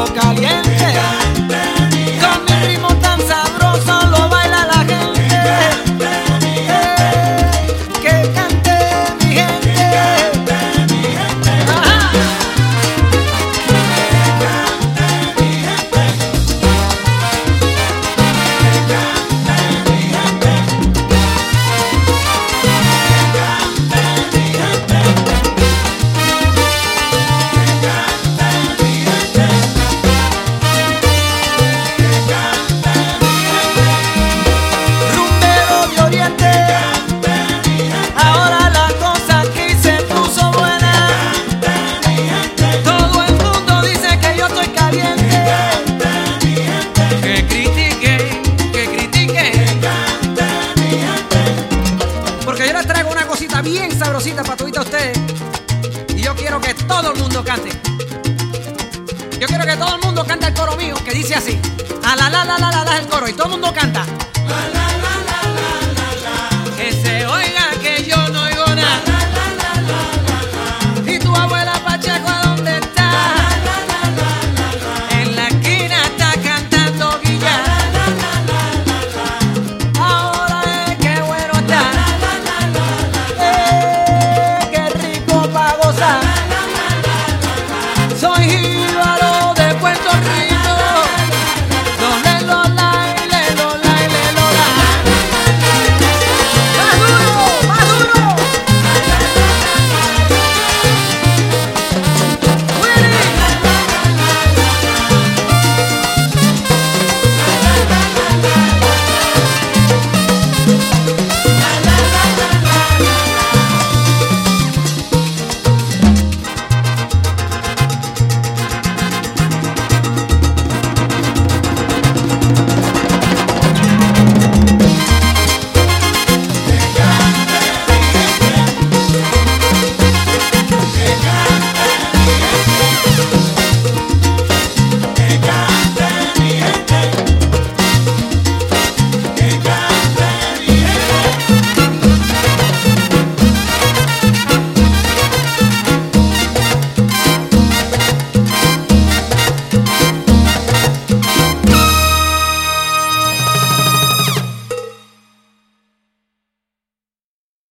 mundo caliente. Con mi ritmo tan sabroso lo baila la gente. Que cante mi gente. Ajá. Rumbero de Oriente, ahora la cosa aquí se puso buena. Todo el mundo dice que yo estoy caliente. Que critiquen, porque yo les traigo una cosita bien sabrosita para todos ustedes. Y yo quiero que todo el mundo cante. Yo quiero que todo el mundo cante el coro mío, que dice así: a la la la la la la el coro, y todo el mundo canta. La la la